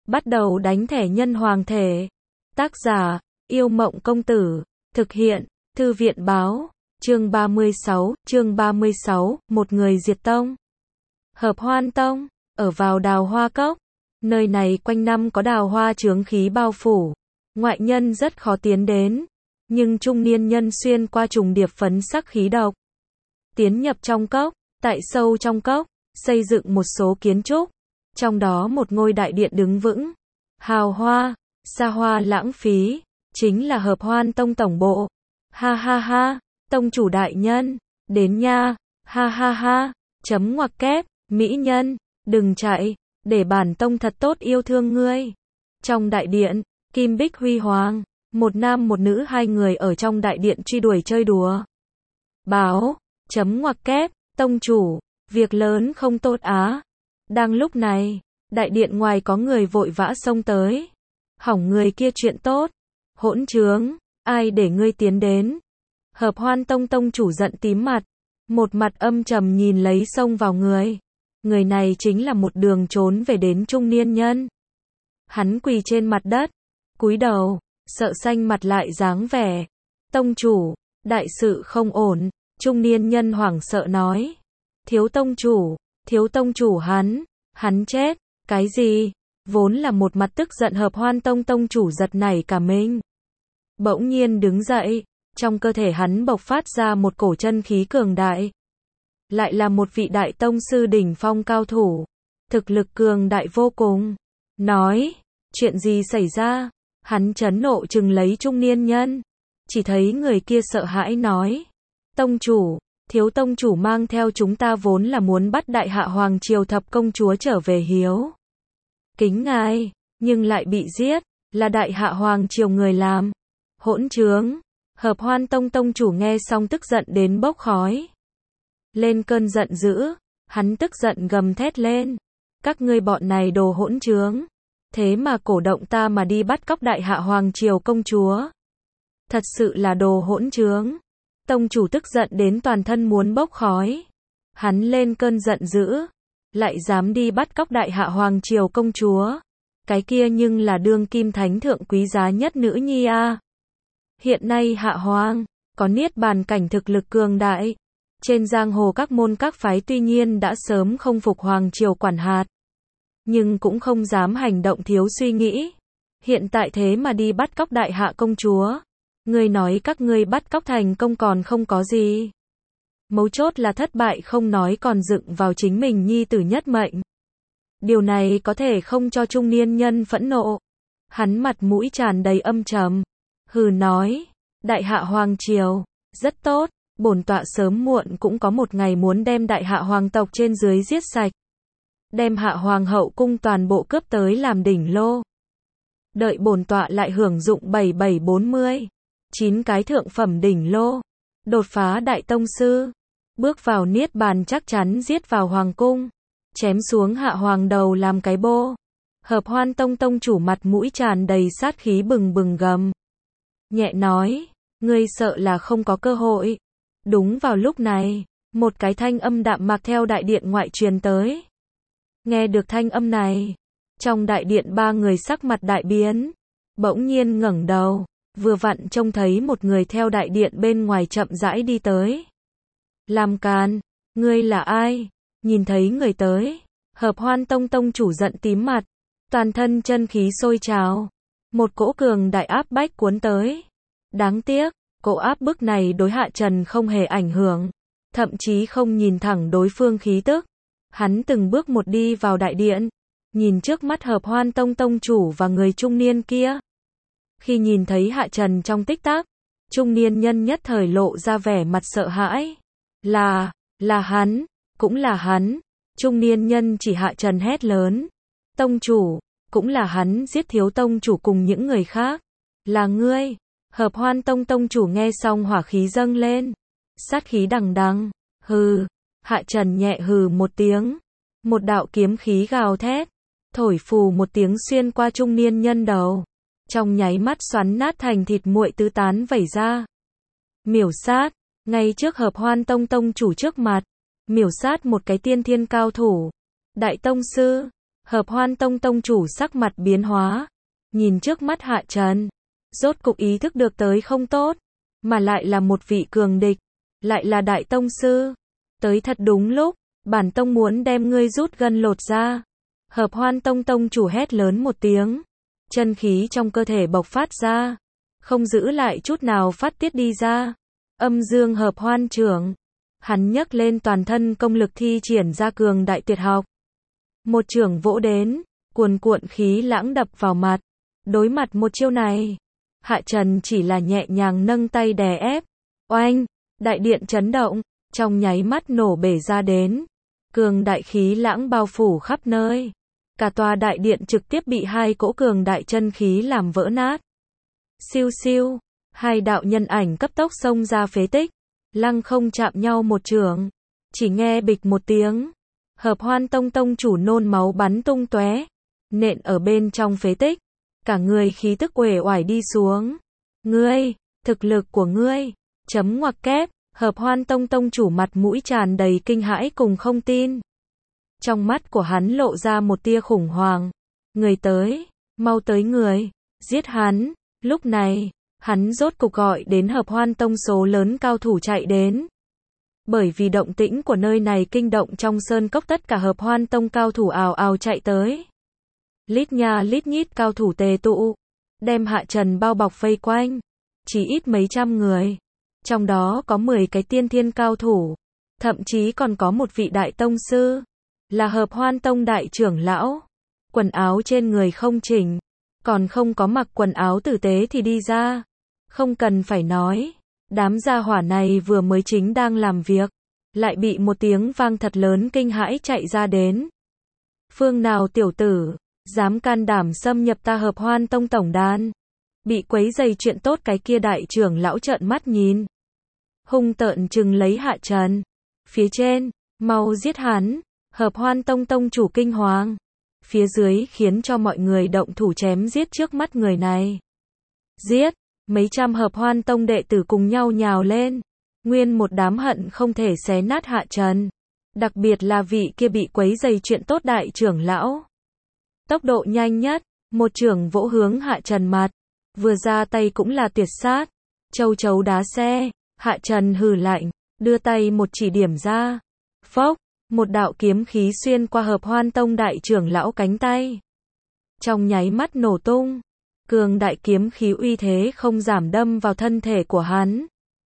Bắt đầu đánh thẻ nhân hoàng thể. Tác giả, Yêu Mộng Công Tử. Thực hiện, Thư viện Báo. Chương 36, một người diệt tông. Hợp Hoan Tông, ở vào Đào Hoa Cốc. Nơi này quanh năm có đào hoa chướng khí bao phủ. Ngoại nhân rất khó tiến đến. Nhưng trung niên nhân xuyên qua trùng điệp phấn sắc khí độc. Tiến nhập trong cốc, tại sâu trong cốc, xây dựng một số kiến trúc. Trong đó một ngôi đại điện đứng vững. Hào hoa, xa hoa lãng phí, chính là Hợp Hoan Tông tổng bộ. Ha ha ha, tông chủ đại nhân, đến nha, ha ha ha, chấm ngoặc kép, mỹ nhân, đừng chạy, để bản tông thật tốt yêu thương ngươi. Trong đại điện, kim bích huy hoàng, một nam một nữ hai người ở trong đại điện truy đuổi chơi đùa. Báo, chấm ngoặc kép, tông chủ, việc lớn không tốt á. Đang lúc này, đại điện ngoài có người vội vã xông tới. Hỏng người kia chuyện tốt. Hỗn trướng, ai để ngươi tiến đến? Hợp Hoan Tông tông chủ giận tím mặt. Một mặt âm trầm nhìn lấy xông vào người. Người này chính là một đường trốn về đến trung niên nhân. Hắn quỳ trên mặt đất, cúi đầu, sợ xanh mặt lại dáng vẻ. Tông chủ, đại sự không ổn. Trung niên nhân hoảng sợ nói. Thiếu tông chủ hắn chết. Cái gì? Vốn là một mặt tức giận Hợp Hoan Tông tông chủ giật nảy cả mình. Bỗng nhiên đứng dậy, trong cơ thể hắn bộc phát ra một cổ chân khí cường đại. Lại là một vị đại tông sư đỉnh phong cao thủ. Thực lực cường đại vô cùng. Nói, chuyện gì xảy ra? Hắn chấn nộ trừng lấy trung niên nhân. Chỉ thấy người kia sợ hãi nói. Tông chủ, thiếu tông chủ mang theo chúng ta vốn là muốn bắt đại hạ hoàng triều thập công chúa trở về hiếu kính ngài, nhưng lại bị giết, là đại hạ hoàng triều người làm. Hỗn trướng. Hợp Hoan Tông tông chủ nghe xong tức giận đến bốc khói. Lên cơn giận dữ, hắn tức giận gầm thét lên. Các ngươi bọn này đồ hỗn trướng. Thế mà cổ động ta mà đi bắt cóc đại hạ hoàng triều công chúa. Thật sự là đồ hỗn trướng. Tông chủ tức giận đến toàn thân muốn bốc khói. Hắn lên cơn giận dữ. Lại dám đi bắt cóc đại hạ hoàng triều công chúa. Cái kia nhưng là đương kim thánh thượng quý giá nhất nữ nhi a. Hiện nay hạ hoàng, có niết bàn cảnh thực lực cường đại. Trên giang hồ các môn các phái tuy nhiên đã sớm không phục hoàng triều quản hạt. Nhưng cũng không dám hành động thiếu suy nghĩ. Hiện tại thế mà đi bắt cóc đại hạ công chúa. Ngươi nói các ngươi bắt cóc thành công còn không có gì. Mấu chốt là thất bại không nói còn dựng vào chính mình nhi tử nhất mệnh. Điều này có thể không cho trung niên nhân phẫn nộ. Hắn mặt mũi tràn đầy âm trầm. Hừ nói, đại hạ hoàng triều, rất tốt, bổn tọa sớm muộn cũng có một ngày muốn đem đại hạ hoàng tộc trên dưới giết sạch. Đem hạ hoàng hậu cung toàn bộ cướp tới làm đỉnh lô. Đợi bổn tọa lại hưởng dụng 7740, 9 cái thượng phẩm đỉnh lô. Đột phá đại tông sư. Bước vào niết bàn chắc chắn giết vào hoàng cung. Chém xuống hạ hoàng đầu làm cái bô. Hợp Hoan Tông tông chủ mặt mũi tràn đầy sát khí bừng bừng gầm. Nhẹ nói, ngươi sợ là không có cơ hội. Đúng vào lúc này, một cái thanh âm đạm mạc theo đại điện ngoại truyền tới. Nghe được thanh âm này, trong đại điện ba người sắc mặt đại biến. Bỗng nhiên ngẩng đầu, vừa vặn trông thấy một người theo đại điện bên ngoài chậm rãi đi tới. Làm càn, ngươi là ai? Nhìn thấy người tới, Hợp Hoan Tông tông chủ giận tím mặt, toàn thân chân khí sôi trào, một cỗ cường đại áp bách cuốn tới. Đáng tiếc, cỗ áp bức này đối Hạ Trần không hề ảnh hưởng, thậm chí không nhìn thẳng đối phương khí tức. Hắn từng bước một đi vào đại điện, nhìn trước mắt Hợp Hoan Tông tông chủ và người trung niên kia. Khi nhìn thấy Hạ Trần trong tích tắc, trung niên nhân nhất thời lộ ra vẻ mặt sợ hãi. Là hắn, cũng là hắn. Trung niên nhân chỉ Hạ Trần hét lớn. Tông chủ, cũng là hắn giết thiếu tông chủ cùng những người khác. Là ngươi. Hợp Hoan Tông tông chủ nghe xong hỏa khí dâng lên. Sát khí đằng đằng. Hừ. Hạ Trần nhẹ hừ một tiếng. Một đạo kiếm khí gào thét. Thổi phù một tiếng xuyên qua trung niên nhân đầu. Trong nháy mắt xoắn nát thành thịt muội tứ tán vẩy ra. Miểu sát. Ngay trước Hợp Hoan Tông tông chủ trước mặt. Miểu sát một cái tiên thiên cao thủ. Đại tông sư. Hợp Hoan Tông tông chủ sắc mặt biến hóa, nhìn trước mắt Hạ Trần, rốt cục ý thức được tới không tốt, mà lại là một vị cường địch, lại là đại tông sư, tới thật đúng lúc, bản tông muốn đem ngươi rút gân lột ra. Hợp Hoan Tông tông chủ hét lớn một tiếng, chân khí trong cơ thể bộc phát ra, không giữ lại chút nào phát tiết đi ra. Âm dương hợp hoan trưởng, hắn nhấc lên toàn thân công lực thi triển ra cường đại tuyệt học. Một trưởng vỗ đến, cuồn cuộn khí lãng đập vào mặt. Đối mặt một chiêu này, Hạ Trần chỉ là nhẹ nhàng nâng tay đè ép. Oanh, đại điện chấn động, trong nháy mắt nổ bể ra đến. Cường đại khí lãng bao phủ khắp nơi. Cả tòa đại điện trực tiếp bị hai cỗ cường đại chân khí làm vỡ nát. Siêu siêu, hai đạo nhân ảnh cấp tốc xông ra phế tích, lăng không chạm nhau một chưởng, chỉ nghe bịch một tiếng, Hợp Hoan Tông tông chủ nôn máu bắn tung tóe, nện ở bên trong phế tích, cả người khí tức uể oải đi xuống. Ngươi, thực lực của ngươi, chấm ngoặc kép, Hợp Hoan Tông tông chủ mặt mũi tràn đầy kinh hãi cùng không tin. Trong mắt của hắn lộ ra một tia khủng hoảng. Người tới, mau tới người, giết hắn. Lúc này, hắn rốt cục gọi đến Hợp Hoan Tông số lớn cao thủ chạy đến. Bởi vì động tĩnh của nơi này kinh động trong sơn cốc, tất cả Hợp Hoan Tông cao thủ ào ào chạy tới. Lít nha lít nhít cao thủ tề tụ, đem Hạ Trần bao bọc vây quanh, chỉ ít mấy trăm người. Trong đó có 10 cái tiên thiên cao thủ, thậm chí còn có một vị đại tông sư, là Hợp Hoan Tông đại trưởng lão. Quần áo trên người không chỉnh, còn không có mặc quần áo tử tế thì đi ra. Không cần phải nói, đám gia hỏa này vừa mới chính đang làm việc, lại bị một tiếng vang thật lớn kinh hãi chạy ra đến. Phương nào tiểu tử, dám can đảm xâm nhập ta Hợp Hoan Tông tổng đàn. Bị quấy rầy chuyện tốt cái kia đại trưởng lão trợn mắt nhìn, hung tợn trừng lấy Hạ Trần. Phía trên, mau giết hắn. Hợp Hoan Tông tông chủ kinh hoàng. Phía dưới khiến cho mọi người động thủ chém giết trước mắt người này. Giết, mấy trăm Hợp Hoan Tông đệ tử cùng nhau nhào lên. Nguyên một đám hận không thể xé nát Hạ Trần. Đặc biệt là vị kia bị quấy rầy chuyện tốt đại trưởng lão. Tốc độ nhanh nhất, một chưởng vỗ hướng Hạ Trần mặt. Vừa ra tay cũng là tuyệt sát. Châu chấu đá xe, Hạ Trần hừ lạnh, đưa tay một chỉ điểm ra. Phốc, một đạo kiếm khí xuyên qua Hợp Hoan Tông đại trưởng lão cánh tay. Trong nháy mắt nổ tung, cường đại kiếm khí uy thế không giảm đâm vào thân thể của hắn.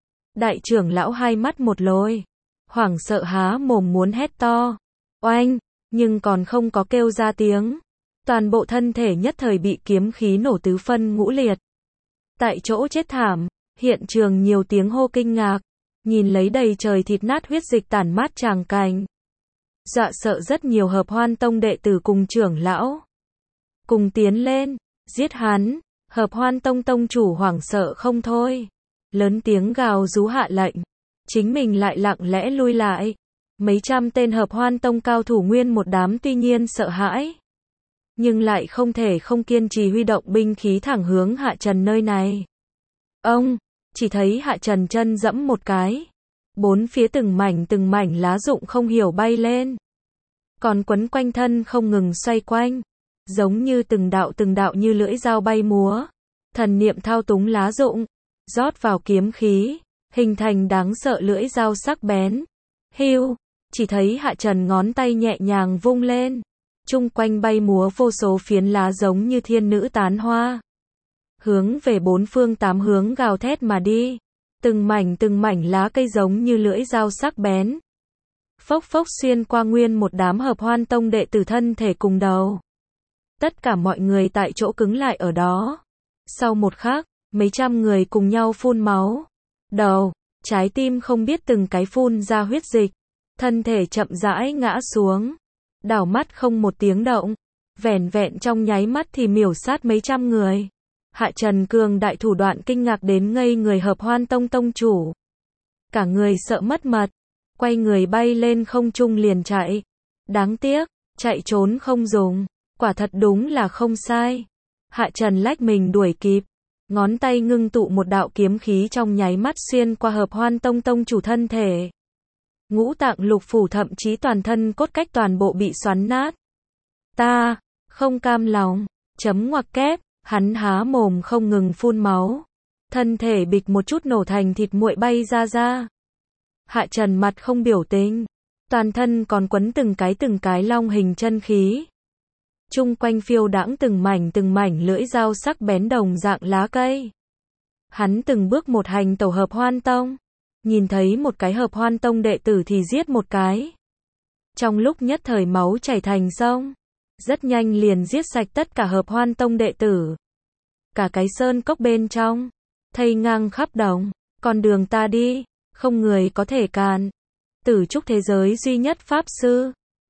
Đại trưởng lão hai mắt một lồi, hoảng sợ há mồm muốn hét to. Oanh, nhưng còn không có kêu ra tiếng. Toàn bộ thân thể nhất thời bị kiếm khí nổ tứ phân ngũ liệt. Tại chỗ chết thảm, hiện trường nhiều tiếng hô kinh ngạc, nhìn lấy đầy trời thịt nát huyết dịch tản mát tràng cảnh. Dọa sợ rất nhiều Hợp Hoan Tông đệ tử cùng trưởng lão. Cùng tiến lên, giết hắn. Hợp Hoan Tông tông chủ hoảng sợ không thôi. Lớn tiếng gào rú hạ lệnh. Chính mình lại lặng lẽ lui lại. Mấy trăm tên Hợp Hoan Tông cao thủ nguyên một đám tuy nhiên sợ hãi, nhưng lại không thể không kiên trì huy động binh khí thẳng hướng Hạ Trần nơi này. Ông, chỉ thấy Hạ Trần chân dẫm một cái. Bốn phía từng mảnh lá rụng không hiểu bay lên. Còn quấn quanh thân không ngừng xoay quanh. Giống như từng đạo như lưỡi dao bay múa. Thần niệm thao túng lá rụng, rót vào kiếm khí, hình thành đáng sợ lưỡi dao sắc bén. Hiu, chỉ thấy Hạ Trần ngón tay nhẹ nhàng vung lên. Chung quanh bay múa vô số phiến lá giống như thiên nữ tán hoa. Hướng về bốn phương tám hướng gào thét mà đi. Từng mảnh lá cây giống như lưỡi dao sắc bén. Phốc phốc xuyên qua nguyên một đám Hợp Hoan Tông đệ tử thân thể cùng đầu. Tất cả mọi người tại chỗ cứng lại ở đó. Sau một khắc, mấy trăm người cùng nhau phun máu. Đầu, trái tim không biết từng cái phun ra huyết dịch. Thân thể chậm rãi ngã xuống. Đảo mắt không một tiếng động. Vẻn vẹn trong nháy mắt thì miểu sát mấy trăm người. Hạ Trần cường đại thủ đoạn kinh ngạc đến ngây người Hợp Hoan Tông tông chủ. Cả người sợ mất mật. Quay người bay lên không trung liền chạy. Đáng tiếc, chạy trốn không dùng. Quả thật đúng là không sai. Hạ Trần lách mình đuổi kịp. Ngón tay ngưng tụ một đạo kiếm khí trong nháy mắt xuyên qua Hợp Hoan Tông tông chủ thân thể. Ngũ tạng lục phủ thậm chí toàn thân cốt cách toàn bộ bị xoắn nát. Ta, không cam lòng, chấm ngoặc kép, hắn há mồm không ngừng phun máu. Thân thể bịch một chút nổ thành thịt nguội bay ra. Hạ Trần mặt không biểu tình, toàn thân còn quấn từng cái long hình chân khí. Chung quanh phiêu đãng từng mảnh lưỡi dao sắc bén đồng dạng lá cây. Hắn từng bước một hành tẩu Hợp Hoan Tông, nhìn thấy một cái Hợp Hoan Tông đệ tử thì giết một cái. Trong lúc nhất thời máu chảy thành sông, rất nhanh liền giết sạch tất cả Hợp Hoan Tông đệ tử. Cả cái sơn cốc bên trong, thây ngang khắp đồng, con đường ta đi, không người có thể cản. Tử trúc thế giới duy nhất pháp sư,